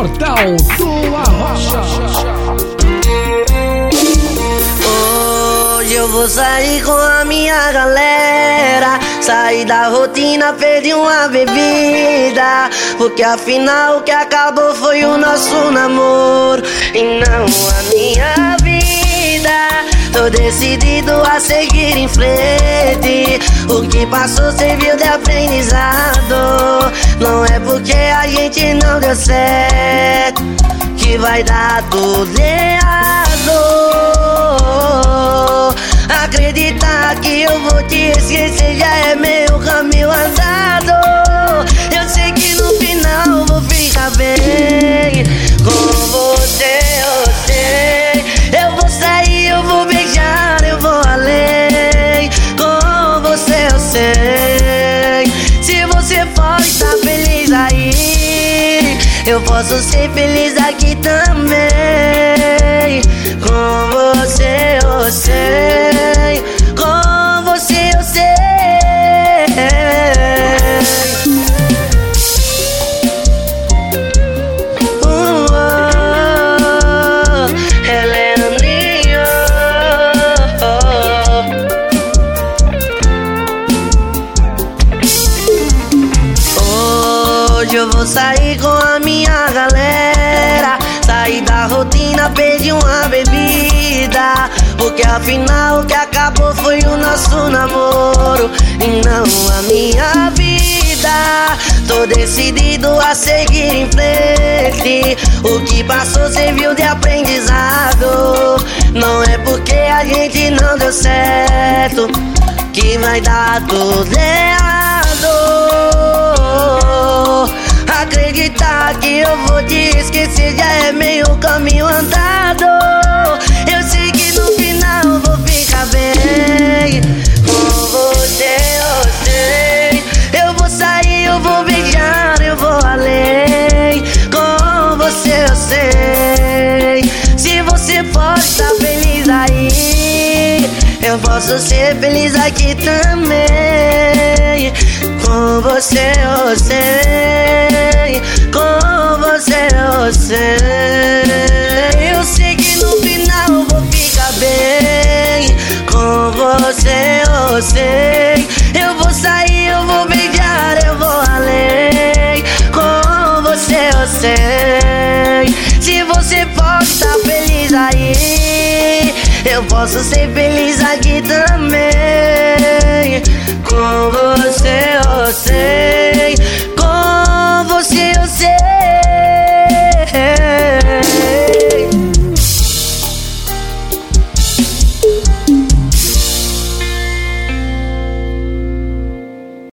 Portal do Arrocha. Hoje eu vou sair com a minha galera, sair da rotina, perdi uma bebida, porque afinal o que acabou foi o nosso namoro e não a minha vida. Tô decidido a seguir em frente, o que passou serviu de aprendizado. Não é porque a gente não deu certo que vai dar tudo errado. Acreditar que eu vou te esquecer já é meu caminho andado. Eu sei que no final vou ficar bem com você, eu sei. Eu vou sair, eu vou beijar, eu vou além. Com você eu sei. Se você pode estar feliz aí, eu posso ser feliz aqui também. Com você eu sei. Com você eu sei. Hoje eu vou sair com a minha galera, sair da rotina, perdi uma bebida, porque afinal o que acabou foi o nosso namoro e não a minha vida. Tô decidido a seguir em frente, o que passou serviu de aprendizado. Não é porque a gente não deu certo que vai dar tudo errado. Acreditar que eu vou te esquecer já é meio caminho andado. Eu sei que no final vou ficar bem com você, eu sei. Eu vou sair, eu vou beijar, eu vou além. Com você eu sei. Se você pode estar feliz aí, eu posso ser feliz aqui também. Com você eu sei. Com você eu sei. Eu sei que no final vou ficar bem. Com você eu sei. Eu vou sair, eu vou beijar, eu vou além. Com você eu sei. Se você pode estar feliz aí, eu posso ser feliz aqui também. Com você eu sei. Com você eu sei.